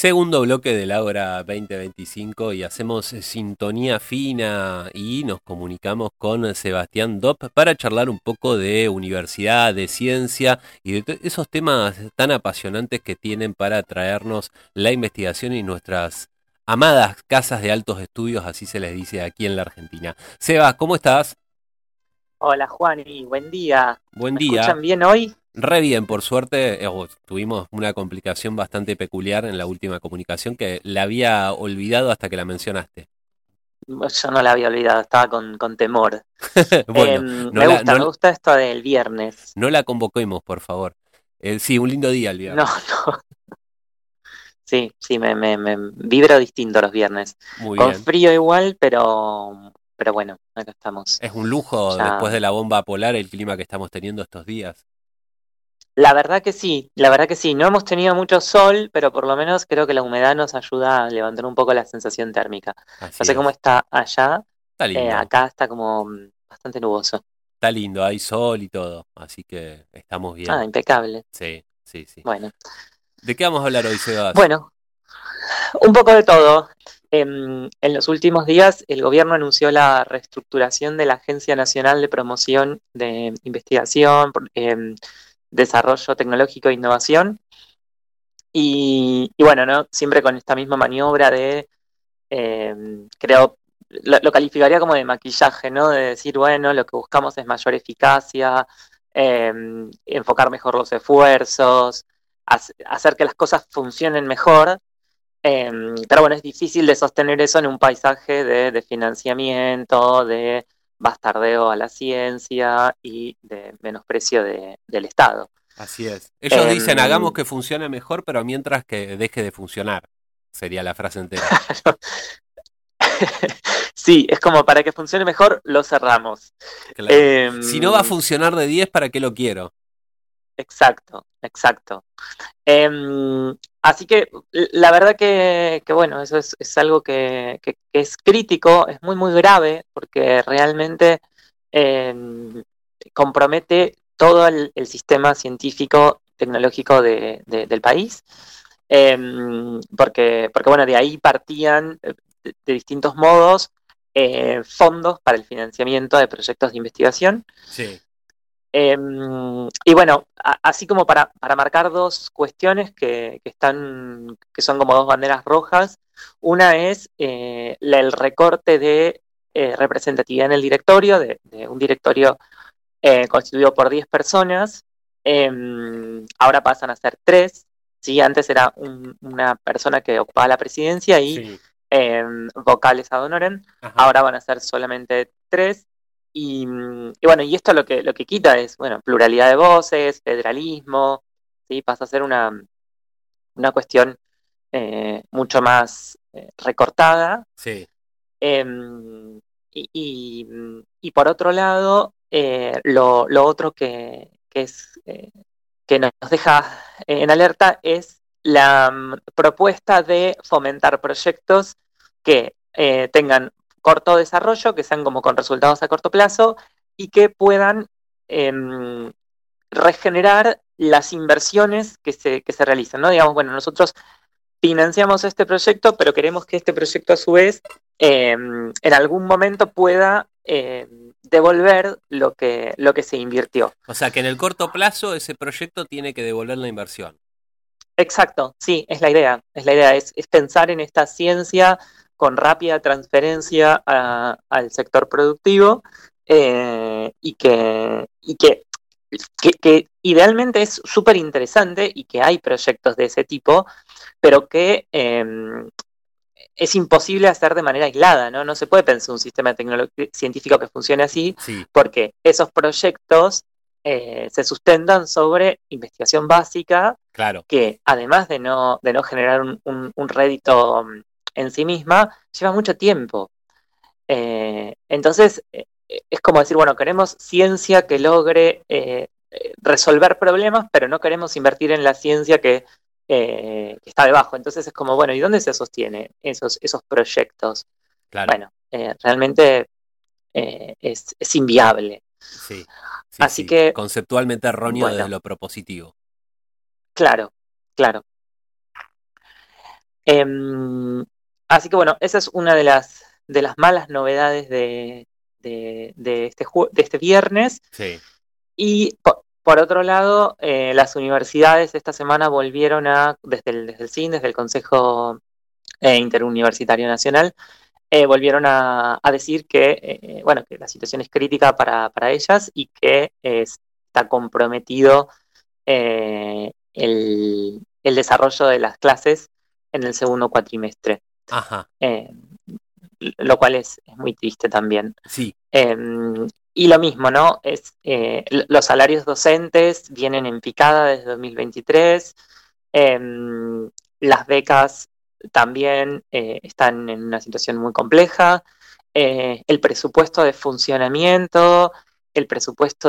Segundo bloque del Ágora 2025 y hacemos sintonía fina y nos comunicamos con Sebastián Dopp para charlar un poco de universidad, de ciencia y de esos temas tan apasionantes que tienen para traernos la investigación y nuestras amadas casas de altos estudios, así se les dice aquí en la Argentina. Sebas, ¿cómo estás? Hola Juani, buen día. Buen ¿Me día. escuchan bien hoy? Re bien, por suerte, tuvimos una complicación bastante peculiar en la última comunicación que la había olvidado hasta que la mencionaste. Yo no la había olvidado, estaba con temor. Bueno, Me gusta, me gusta esto del viernes. no la convoquemos, por favor. Sí, un lindo día el No, viernes. no. Sí, sí, me vibro distinto los viernes. Muy Con bien. frío igual, pero bueno, acá estamos. Es un lujo Ya. después de la bomba polar el clima que estamos teniendo estos días. La verdad que sí, la verdad que sí. No hemos tenido mucho sol, pero por lo menos creo que la humedad nos ayuda a levantar un poco la sensación térmica. No Así sé cómo es. está allá. Está lindo, Acá está como bastante nuboso. está lindo, hay sol y todo, así que estamos bien. Ah, impecable. Sí, sí, sí. Bueno. ¿De qué vamos a hablar hoy, Sebas? Bueno, un poco de todo. En los últimos días, el gobierno anunció la reestructuración de la Agencia Nacional de Promoción de Investigación, Desarrollo Tecnológico e Innovación. Y bueno, ¿no? Siempre con esta misma maniobra de, creo, lo calificaría como de maquillaje, ¿no? De decir, bueno, lo que buscamos es mayor eficacia, eh, enfocar mejor los esfuerzos, hacer que las cosas funcionen mejor. Pero bueno, es difícil de sostener eso en un paisaje de financiamiento, de bastardeo a la ciencia y de menosprecio del Estado. Así es. Ellos dicen, hagamos Em, que funcione mejor, pero mientras que deje de funcionar, sería la frase entera. sí, es como para que funcione mejor, lo cerramos. Claro. Si no va a Em, funcionar de 10, ¿para qué lo quiero? exacto, exacto. Así que la verdad que bueno, eso es algo que es crítico, es muy, muy grave, porque realmente em, compromete todo el sistema científico tecnológico del país. Porque bueno, de ahí partían de distintos modos fondos para el financiamiento de proyectos de investigación. Sí. Y bueno, así como para marcar dos cuestiones que son como dos banderas rojas. Una es el recorte de representatividad en el directorio, de un directorio constituido por 10 personas. Ahora pasan a ser 3. ¿Sí? Antes era una persona que ocupaba la presidencia y Sí. vocales ad honorem. Ajá. Ahora van a ser solamente 3. Y bueno, y esto lo que quita es, bueno, pluralidad de voces, federalismo, ¿sí? Pasa a ser una cuestión mucho más recortada. Sí. Y por otro lado, lo otro que nos deja en alerta es la propuesta de fomentar proyectos que tengan corto desarrollo, que sean como con resultados a corto plazo y que puedan em, regenerar las inversiones que se realizan, ¿no? Digamos, bueno, nosotros financiamos este proyecto, pero queremos que este proyecto a su vez en algún momento pueda devolver lo que se invirtió. O sea que en el corto plazo ese proyecto tiene que devolver la inversión. Exacto, sí, es la idea. Es pensar en esta ciencia con rápida transferencia al sector productivo y que idealmente es súper interesante y que hay proyectos de ese tipo, pero que es imposible hacer de manera aislada, ¿no? No se puede pensar un sistema científico que funcione así, Sí, porque esos proyectos se sustentan sobre investigación básica claro. que, además de no generar un rédito en sí misma, lleva mucho tiempo. Entonces, es como decir, bueno, queremos ciencia que logre resolver problemas, pero no queremos invertir en la ciencia que está debajo. Entonces es como, bueno, ¿y dónde se sostiene esos proyectos? Claro. Bueno, realmente es inviable. Sí, sí, Así sí. que, Conceptualmente erróneo desde bueno, lo propositivo. claro, claro. Em, Así que bueno, esa es una de las malas novedades de este viernes. Sí. Y por otro lado, las universidades esta semana volvieron desde el CIN, desde el Consejo Interuniversitario Nacional, volvieron a decir que, bueno, que la situación es crítica para ellas y que está comprometido el desarrollo de las clases en el segundo cuatrimestre, Ajá. eh, lo cual es muy triste también. Sí. Eh, y lo mismo, ¿no? Los salarios docentes vienen en picada desde 2023. eh, las becas también están en una situación muy compleja. El presupuesto de funcionamiento, el presupuesto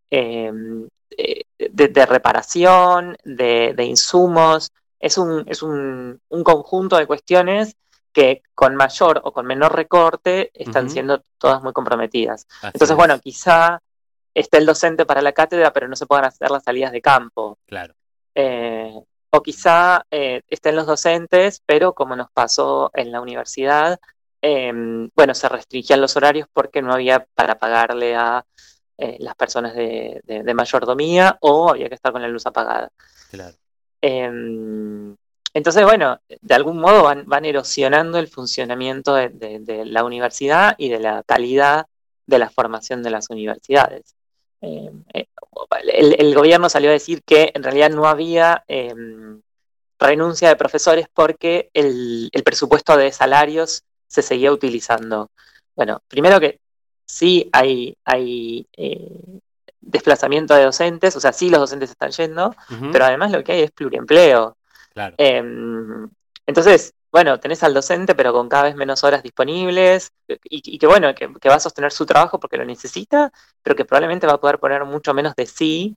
de reparación, de insumos, es un conjunto de cuestiones que con mayor o con menor recorte están Ujú. siendo todas muy comprometidas. Así Entonces, bueno, es. quizá esté el docente para la cátedra, pero no se puedan hacer las salidas de campo. Claro. Eh, o quizá estén los docentes, pero como nos pasó en la universidad, eh, bueno, se restringían los horarios porque no había para pagarle a las personas de mayordomía o había que estar con la luz apagada. Claro. Eh, entonces, bueno, de algún modo van erosionando el funcionamiento de la universidad y de la calidad de la formación de las universidades. Eh, eh, el gobierno salió a decir que en realidad no había renuncia de profesores porque el presupuesto de salarios se seguía utilizando. Bueno, primero que sí hay desplazamiento de docentes, o sea, sí los docentes están yendo, Ujú. pero además lo que hay es pluriempleo. Claro. Eh, entonces, bueno, tenés al docente, pero con cada vez menos horas disponibles, y que bueno, que va a sostener su trabajo porque lo necesita, pero que probablemente va a poder poner mucho menos de sí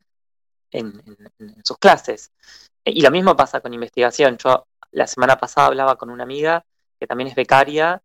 en sus clases. Y lo mismo pasa con investigación. Yo la semana pasada hablaba con una amiga que también es becaria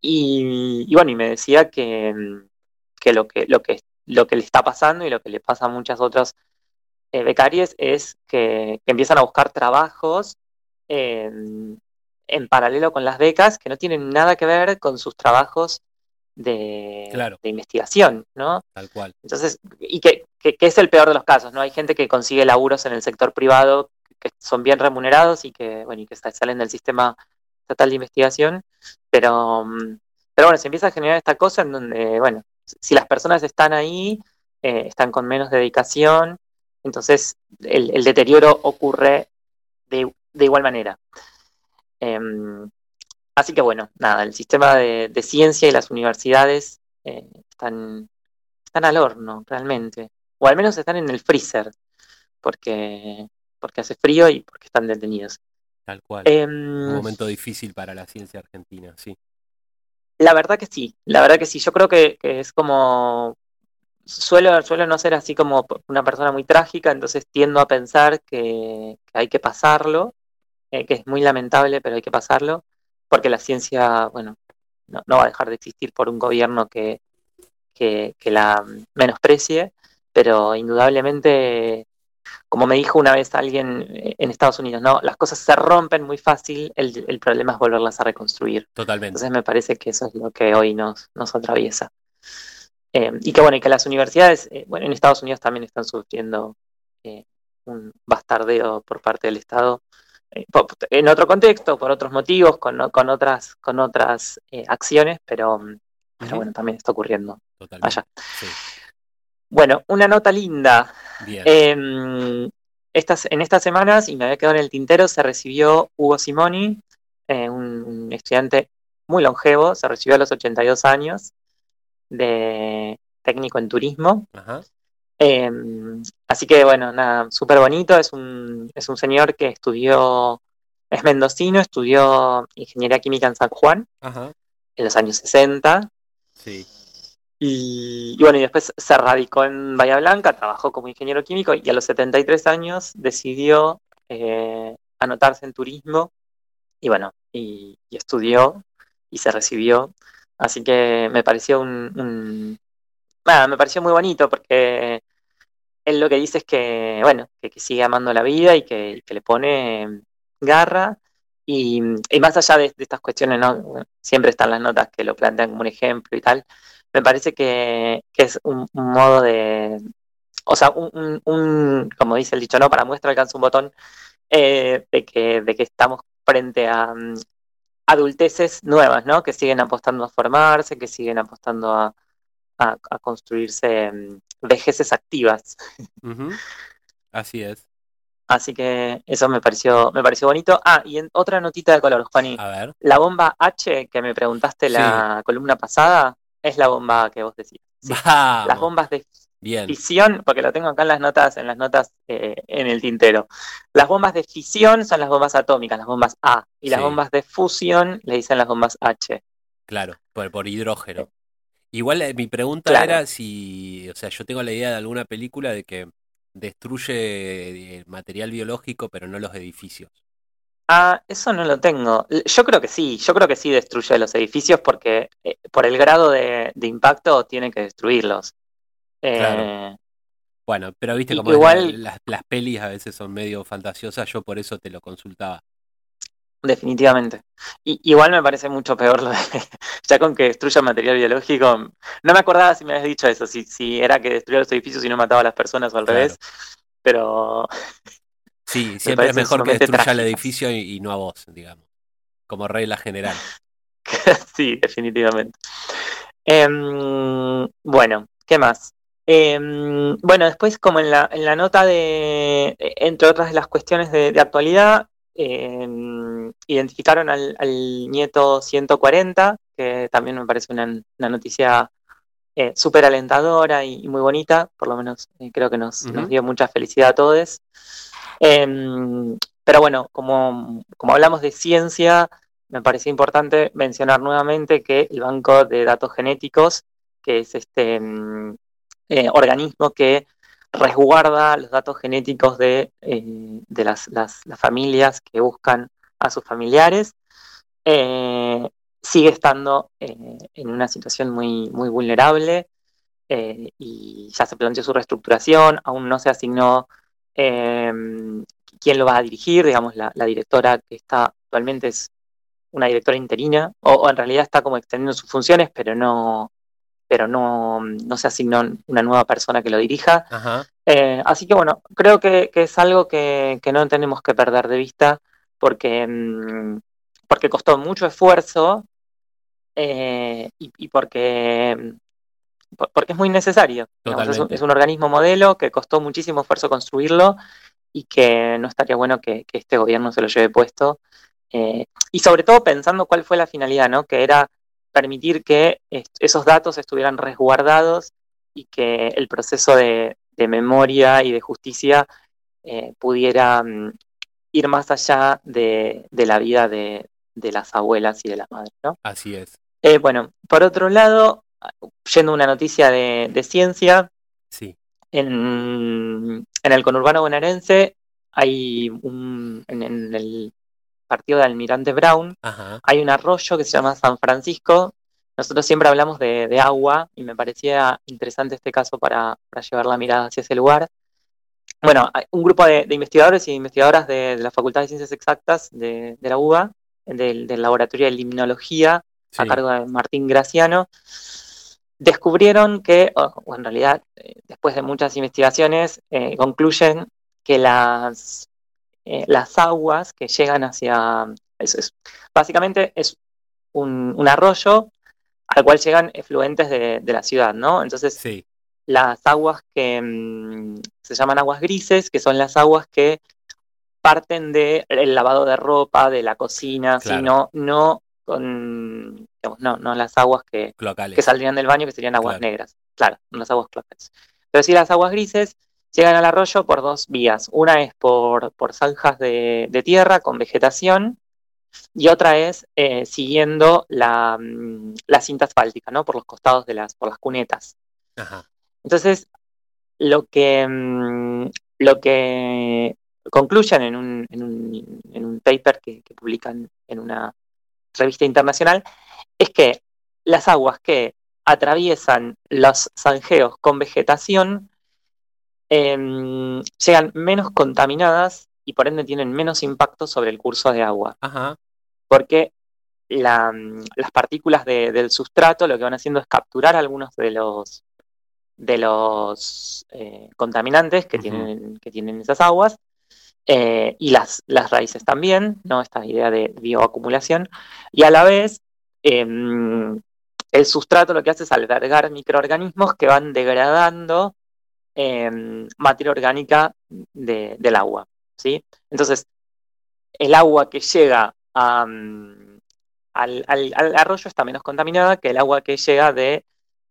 y bueno, y me decía que lo que le está pasando y lo que le pasa a muchas otras becarias es que empiezan a buscar trabajos eh, en paralelo con las becas que no tienen nada que ver con sus trabajos Claro. de investigación, ¿no? Tal cual. Entonces, y que es el peor de los casos, ¿no? Hay gente que consigue laburos en el sector privado que son bien remunerados y que, bueno, y que salen del sistema estatal de investigación, pero, pero bueno, se empieza a generar esta cosa en donde, bueno, si las personas están ahí, están con menos dedicación, entonces el deterioro ocurre de igual manera. Em, Así que bueno, nada, el sistema de ciencia y las universidades están al horno, realmente. O al menos están en el freezer, porque, porque hace frío y porque están detenidos. Tal cual. Un Em, momento difícil para la ciencia argentina, sí. la verdad que sí, la verdad que sí. Yo creo que es como. Suelo no ser así como una persona muy trágica, entonces tiendo a pensar que hay que pasarlo, que es muy lamentable, pero hay que pasarlo, porque la ciencia, bueno, no va a dejar de existir por un gobierno que la menosprecie, pero indudablemente, como me dijo una vez alguien en Estados Unidos, no, las cosas se rompen muy fácil, el problema es volverlas a reconstruir. Totalmente. Entonces me parece que eso es lo que hoy nos atraviesa. Y que bueno, y que las universidades, bueno, en Estados Unidos también están sufriendo eh, un bastardeo por parte del Estado, en otro contexto, por otros motivos, con otras acciones, pero Ujú. bueno, también está ocurriendo allá. Totalmente. Sí. Bueno, una nota linda. Bien. En estas semanas, y me había quedado en el tintero, se recibió Hugo Simoni, un estudiante muy longevo, se recibió a los 82 años de técnico en turismo. Ajá. Eh, Así que bueno, nada, súper bonito. Es un señor que es mendocino, estudió ingeniería química en San Juan Ajá. en los años 60. Sí. Y bueno, y después se radicó en Bahía Blanca, trabajó como ingeniero químico y a los 73 años decidió anotarse en turismo y bueno, y estudió y se recibió. Así que me pareció nada, me pareció muy bonito porque él lo que dice es que, bueno, que sigue amando la vida y que le pone garra Y más allá de estas cuestiones, ¿no? Bueno, siempre están las notas que lo plantean como un ejemplo y tal, me parece que es un modo de, o sea, como dice el dicho, ¿no? Para muestra alcanza un botón, de que estamos frente a adulteces nuevas, ¿no? Que siguen apostando a formarse, que siguen apostando a construirse vejeces activas. Ujú, así es. Así que eso me pareció bonito. Ah, y otra notita de color, Juani. A ver. La bomba H que me preguntaste Sí, la columna pasada es la bomba que vos decías. Sí. Las vamos. bombas de Bien, fisión, porque lo tengo acá en las notas en el tintero. Las bombas de fisión son las bombas atómicas, las bombas A. Y las sí, bombas de fusión le dicen las bombas H. claro, por Eh, hidrógeno. Igual mi pregunta claro. era si, o sea, yo tengo la idea de alguna película de que destruye material biológico, pero no los edificios. Ah, eso no lo tengo. Yo creo que sí destruye los edificios porque por el grado de impacto tiene que destruirlos. Claro. Eh, Bueno, pero viste cómo es igual, las pelis a veces son medio fantasiosas, yo por eso te lo consultaba. definitivamente. Igual me parece mucho peor lo de, ya con que destruya material biológico. No me acordaba si me habías dicho eso, si era que destruía los edificios y no mataba a las personas o al Claro. revés, pero Sí, me siempre es parecen mejor que sumamente destruya el trágicas. edificio y no a vos, digamos, como regla general. Sí, definitivamente. Bueno, ¿qué más? Bueno, después como en la nota entre otras de las cuestiones de actualidad, identificaron al nieto 140, que también me parece una noticia súper alentadora y muy bonita, por lo menos creo que nos Ujú, dio mucha felicidad a todos. Pero bueno, como hablamos de ciencia, me parece importante mencionar nuevamente que el Banco de Datos Genéticos, que es este organismo que resguarda los datos genéticos de las familias que buscan a sus familiares, eh, sigue estando en una situación muy, muy vulnerable, y ya se planteó su reestructuración, aún no se asignó eh, quién lo va a dirigir, digamos, la directora que está actualmente es una directora interina, o en realidad está como extendiendo sus funciones, pero no se asignó una nueva persona que lo dirija. ajá, Así que bueno, creo que es algo que no tenemos que perder de vista porque costó mucho esfuerzo, y porque es muy necesario. Digamos, es totalmente. un organismo modelo que costó muchísimo esfuerzo construirlo y que no estaría bueno que este gobierno se lo lleve puesto. Y sobre todo pensando cuál fue la finalidad, ¿no? Que era permitir que esos datos estuvieran resguardados y que el proceso de memoria y de justicia pudiera ir más allá de la vida de las abuelas y de las madres, ¿no? Así es. Bueno, por otro lado, yendo a una noticia de ciencia, Sí. en el conurbano bonaerense hay en el partido de Almirante Brown, Ajá. hay un arroyo que se llama San Francisco. Nosotros siempre hablamos de agua y me parecía interesante este caso para llevar la mirada hacia ese lugar. Bueno, hay un grupo de investigadores y investigadoras de la Facultad de Ciencias Exactas de la UBA, del Laboratorio de Limnología, a Sí. cargo de Martín Graciano, descubrieron que, o en realidad, después de muchas investigaciones, concluyen que las aguas que llegan hacia... básicamente es un arroyo al cual llegan efluentes de la ciudad, ¿no? Entonces, Sí. las aguas que se llaman aguas grises, que son las aguas que parten del lavado de ropa, de la cocina, Claro. sino no con, digamos, no las aguas que Clocales. saldrían del baño, que serían aguas Claro. negras, claro, no las aguas clocales. Pero sí las aguas grises llegan al arroyo por dos vías. Una es por zanjas de tierra con vegetación, y otra es siguiendo la cinta asfáltica, ¿no? Por los costados por las cunetas. Ajá. Entonces, lo que, mm, lo que concluyen en un paper que publican en una revista internacional es que las aguas que atraviesan los zanjeos con vegetación llegan menos contaminadas y por ende tienen menos impacto sobre el curso de agua. Ajá. Porque las partículas del sustrato lo que van haciendo es capturar algunos de los contaminantes que tienen esas aguas, y las raíces también, ¿no? Esta idea de bioacumulación, y a la vez el sustrato lo que hace es albergar microorganismos que van degradando materia orgánica del agua, ¿sí? Entonces, el agua que llega al arroyo está menos contaminada que el agua que llega de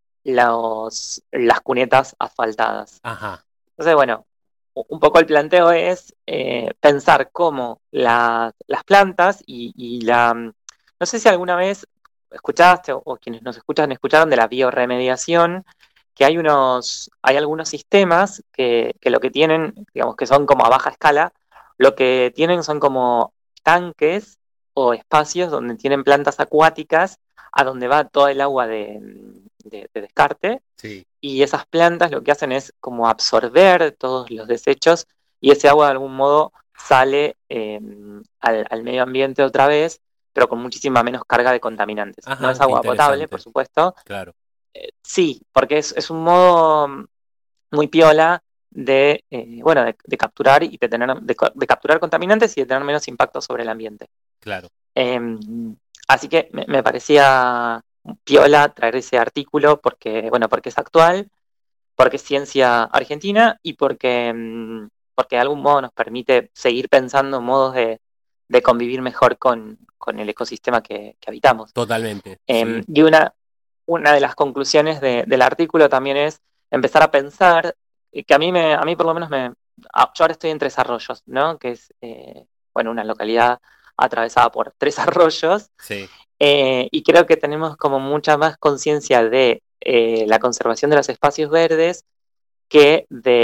las cunetas asfaltadas. Ajá. Entonces, bueno, un poco el planteo es pensar cómo las plantas no sé si alguna vez escuchaste o quienes nos escuchan escucharon de la bioremediación, que hay algunos sistemas que lo que tienen, digamos que son como a baja escala, lo que tienen son como tanques o espacios donde tienen plantas acuáticas a donde va todo el agua de descarte, Sí. y esas plantas lo que hacen es como absorber todos los desechos y ese agua de algún modo sale al medio ambiente otra vez, pero con muchísima menos carga de contaminantes. No Ajá, es qué agua potable, por interesante. supuesto. Claro. Sí, porque es un modo muy piola bueno, de capturar y de capturar contaminantes y de tener menos impacto sobre el ambiente. Claro. Así que me parecía piola traer ese artículo porque es actual, porque es ciencia argentina y porque de algún modo nos permite seguir pensando en modos de convivir mejor con el ecosistema que habitamos. Totalmente. Sí. Y una de las conclusiones del artículo también es empezar a pensar, que a mí por lo menos yo ahora estoy en Tres Arroyos, ¿no? Que es, bueno, una localidad atravesada por tres arroyos, Sí. y creo que tenemos como mucha más conciencia de la conservación de los espacios verdes que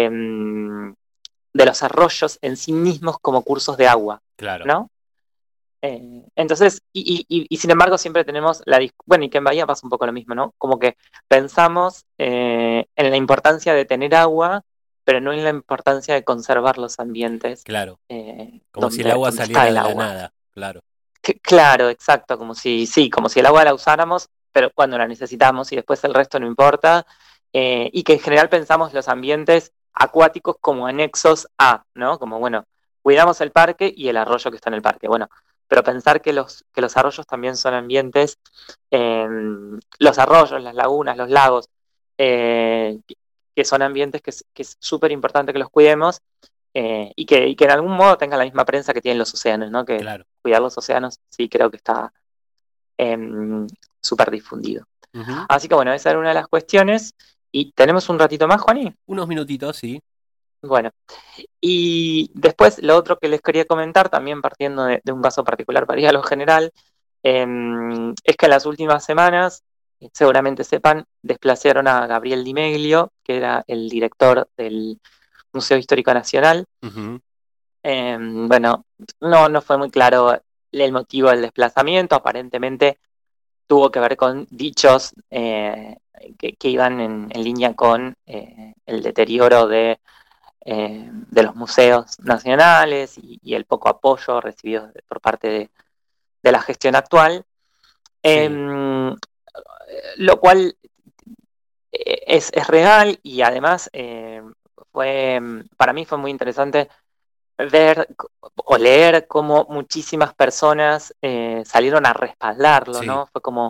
de los arroyos en sí mismos como cursos de agua, Claro. ¿no? Entonces, y sin embargo siempre tenemos bueno, y que en Bahía pasa un poco lo mismo, ¿no? Como que pensamos en la importancia de tener agua, pero no en la importancia de conservar los ambientes Claro. Como si el donde agua está saliera el de la agua. nada. Claro. Claro, exacto, como si el agua la usáramos, pero cuando la necesitamos y después el resto no importa, y que en general pensamos los ambientes acuáticos como anexos a, ¿no? Como, bueno, cuidamos el parque y el arroyo que está en el parque, bueno, pero pensar que los arroyos también son ambientes, los arroyos, las lagunas, los lagos, que son ambientes que es súper importante que los cuidemos, y que en algún modo tengan la misma prensa que tienen los océanos, ¿no? Que Claro. cuidar los océanos sí creo que está súper difundido. Ujú. Así que bueno, esa era una de las cuestiones. Y tenemos un ratito más, Juani. Unos minutitos, sí. Bueno, y después lo otro que les quería comentar, también partiendo de un caso particular para ir a lo general, es que en las últimas semanas, seguramente sepan, desplazaron a Gabriel Di Meglio, que era el director del Museo Histórico Nacional. Ujú. Bueno, no fue muy claro el motivo del desplazamiento, aparentemente tuvo que ver con dichos que iban en línea con el deterioro de los museos nacionales y el poco apoyo recibido por parte de la gestión actual, Sí. lo cual es real y además para mí fue muy interesante ver o leer cómo muchísimas personas salieron a respaldarlo, Sí. ¿no? Fue como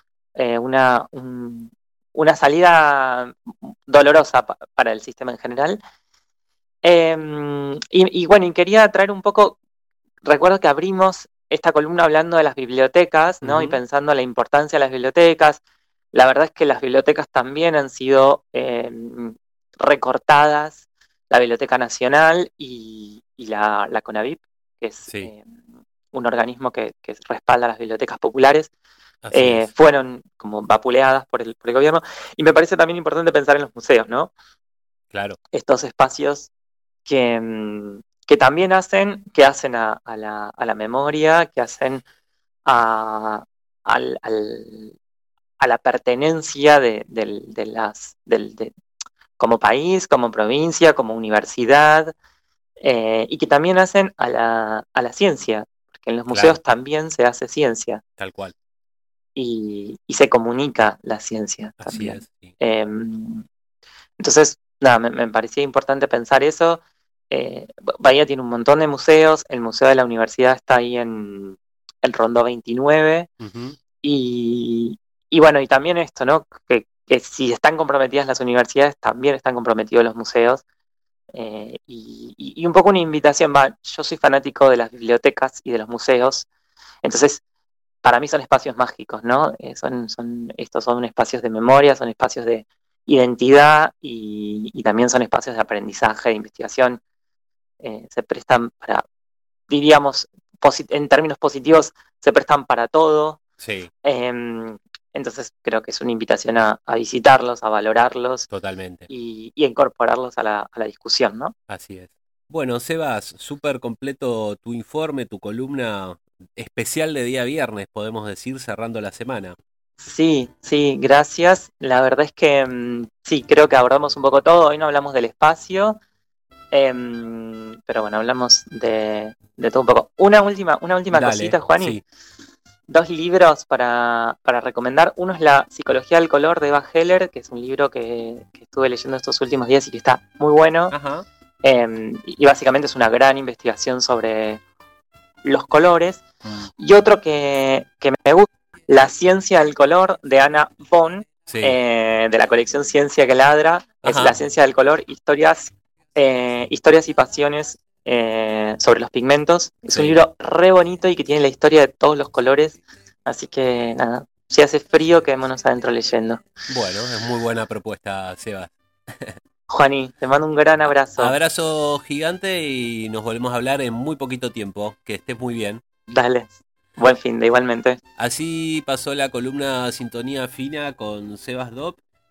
una salida dolorosa para el sistema en general. Y bueno, y quería traer un poco, recuerdo que abrimos esta columna hablando de las bibliotecas, ¿no? Y Ujú. pensando en la importancia de las bibliotecas. La verdad es que las bibliotecas también han sido recortadas, la Biblioteca Nacional y la CONAVIP, que es Sí. un organismo que respalda las bibliotecas populares, Así es. fueron como vapuleadas por el gobierno. Y me parece también importante pensar en los museos, ¿no? Claro. Estos espacios que también hacen a la memoria, que hacen a, al- al- a la pertenencia como país, como provincia, como universidad. y que también hacen a la ciencia, porque en los Claro, museos también se hace ciencia tal cual. y se comunica la ciencia Así también. es. Sí. Entonces, nada, me parecía importante pensar eso. Bahía tiene un montón de museos, el Museo de la Universidad está ahí en el Rondó 29 Ujú. y, y bueno, y también esto, ¿no? Que si están comprometidas las universidades, también están comprometidos los museos. Y un poco una invitación, yo soy fanático de las bibliotecas y de los museos, entonces para mí son espacios mágicos, ¿no? Estos son espacios de memoria, son espacios de identidad y también son espacios de aprendizaje, de investigación. Se prestan para, diríamos, en términos positivos, se prestan para todo. Sí, Entonces creo que es una invitación a visitarlos, a valorarlos totalmente. y a incorporarlos a la discusión, ¿no? Así es. Bueno, Sebas, súper completo tu informe, tu columna especial de día viernes, podemos decir, cerrando la semana. Sí, sí, gracias. La verdad es que sí, creo que abordamos un poco todo. Hoy no hablamos del espacio, pero bueno, hablamos de todo un poco. Una última Dale, cosita, Juani. sí. Dos libros para recomendar. Uno es La psicología del color de Eva Heller, que es un libro que estuve leyendo estos últimos días y que está muy bueno. Ajá. Y básicamente es una gran investigación sobre los colores. Mm. Y otro que me gusta, La ciencia del color de Anna Von, Sí. de la colección Ciencia que Ladra, es La Ajá. ciencia del color, historias y pasiones sobre los pigmentos. Es un Sí. libro re bonito y que tiene la historia de todos los colores, así que nada, si hace frío, quedémonos adentro leyendo. Bueno, es muy buena propuesta, Sebas. Juani, te mando un gran abrazo. Abrazo gigante y nos volvemos a hablar en muy poquito tiempo. Que estés muy bien. Dale, buen fin de igualmente. Así pasó la columna Sintonía Fina con Sebas Dop.